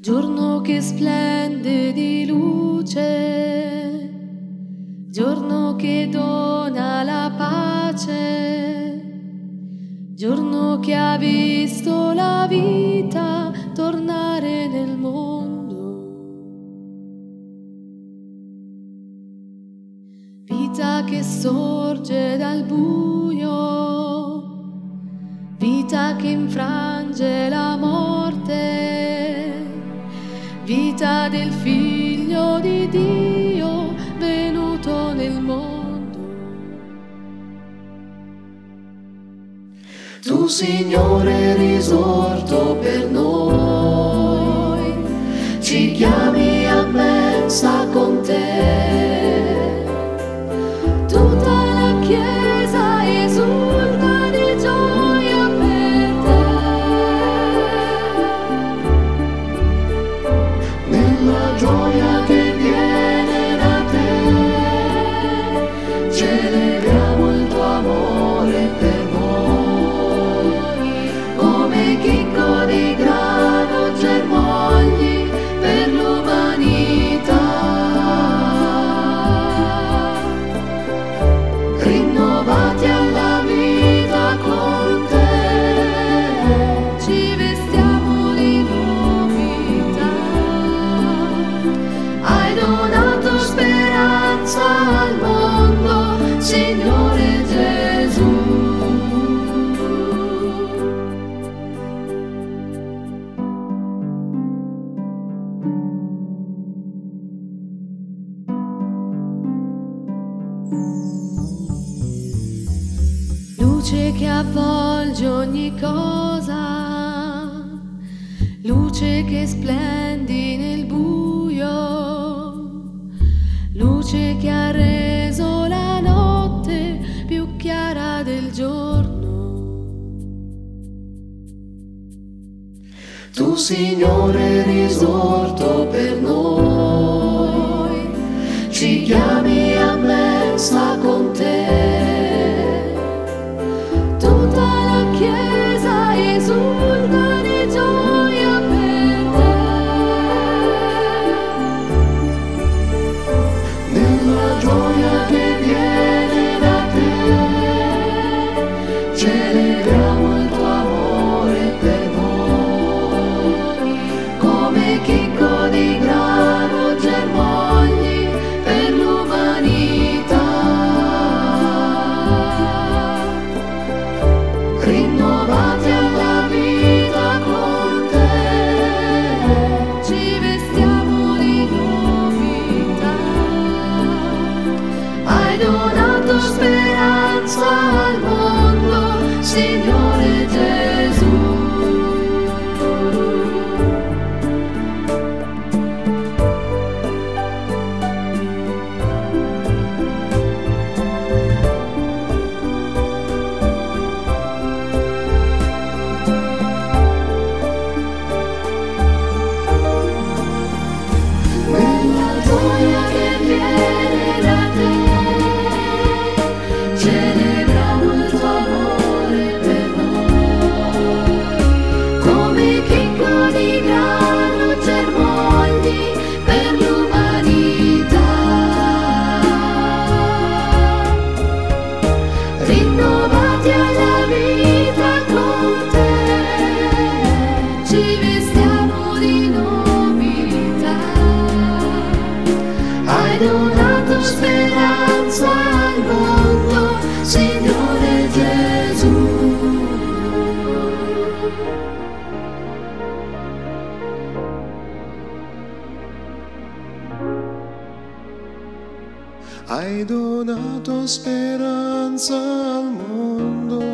Giorno che splende di luce, giorno che dona la pace, giorno che ha visto la vita tornare nel mondo. Vita che sorge dal buio, vita che infrange la morte, vita del Figlio di Dio venuto nel mondo. Tu, Signore, risorto per noi, ci chiami a mensa con te. Tutta la Chiesa esulta di gioia per te. Nella gioia che viene da te, celebriamo il tuo amore per noi. Come chicco di grano germogli per l'umanità. Rinnovati alla vita con te, ci vestiamo di novità. Hai donato speranza al mondo, Signore Gesù. Luce che avvolge ogni cosa, luce che splendi nel buio, luce che ha reso la notte più chiara del giorno. Tu, Signore, risorto per noi, ci chiami a mensa con te. Tutta la Chiesa esulta di gioia per te. Nella gioia che viene da te, celebriamo il tuo amore per noi. Come chicco di grano germogli per l'umanità. Rinnovati alla vita con te, ci vestiamo di novità. Hai donato speranza al mondo, Signore Gesù. Nella gioia che viene da te, celebriamo il tuo amore per noi. Come chicco di grano germogli per l'umanità. Rinnovati alla vita con te, ci vestiamo di novità. Hai donato speranza al mondo, Signore Gesù. Hai donato speranza al mondo.